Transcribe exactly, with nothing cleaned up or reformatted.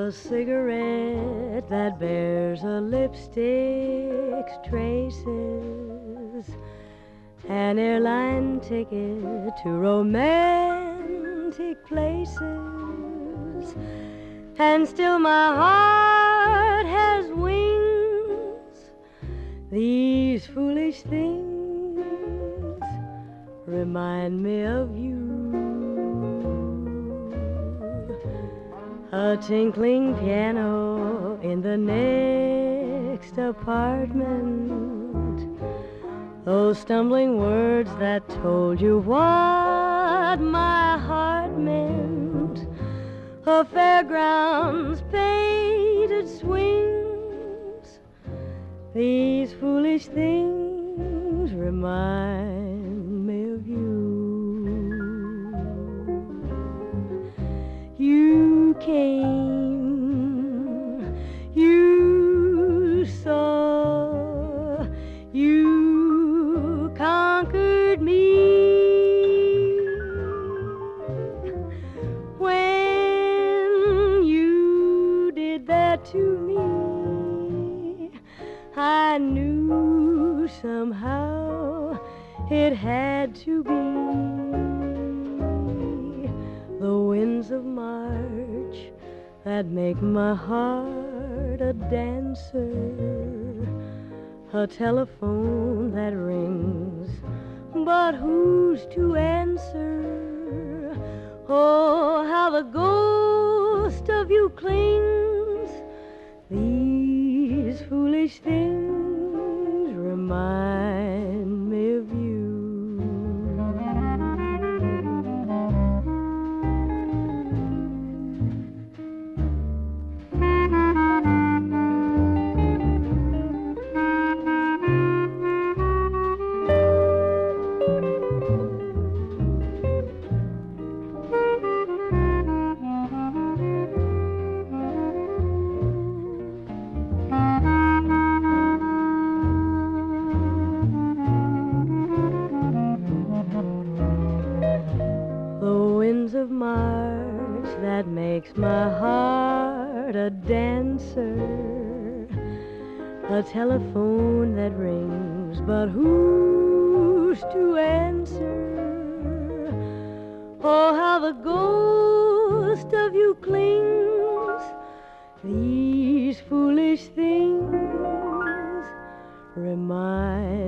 A cigarette that bears a lipstick's traces, an airline ticket to romantic places, and still my heart has wings. These foolish things remind me of you. A tinkling piano in the next apartment, those stumbling words that told you what my heart meant, a fairground's painted swings. These foolish things remind me of you. You came, you saw, you conquered me. When you did that to me, I knew somehow it had to be. The winds of March that make my heart a dancer, a telephone that rings, but who's to answer? Oh, how the ghost of you clings. These foolish things remind me of you. Of March that makes my heart a dancer, a telephone that rings, but who's to answer? Oh, how the ghost of you clings. These foolish things remind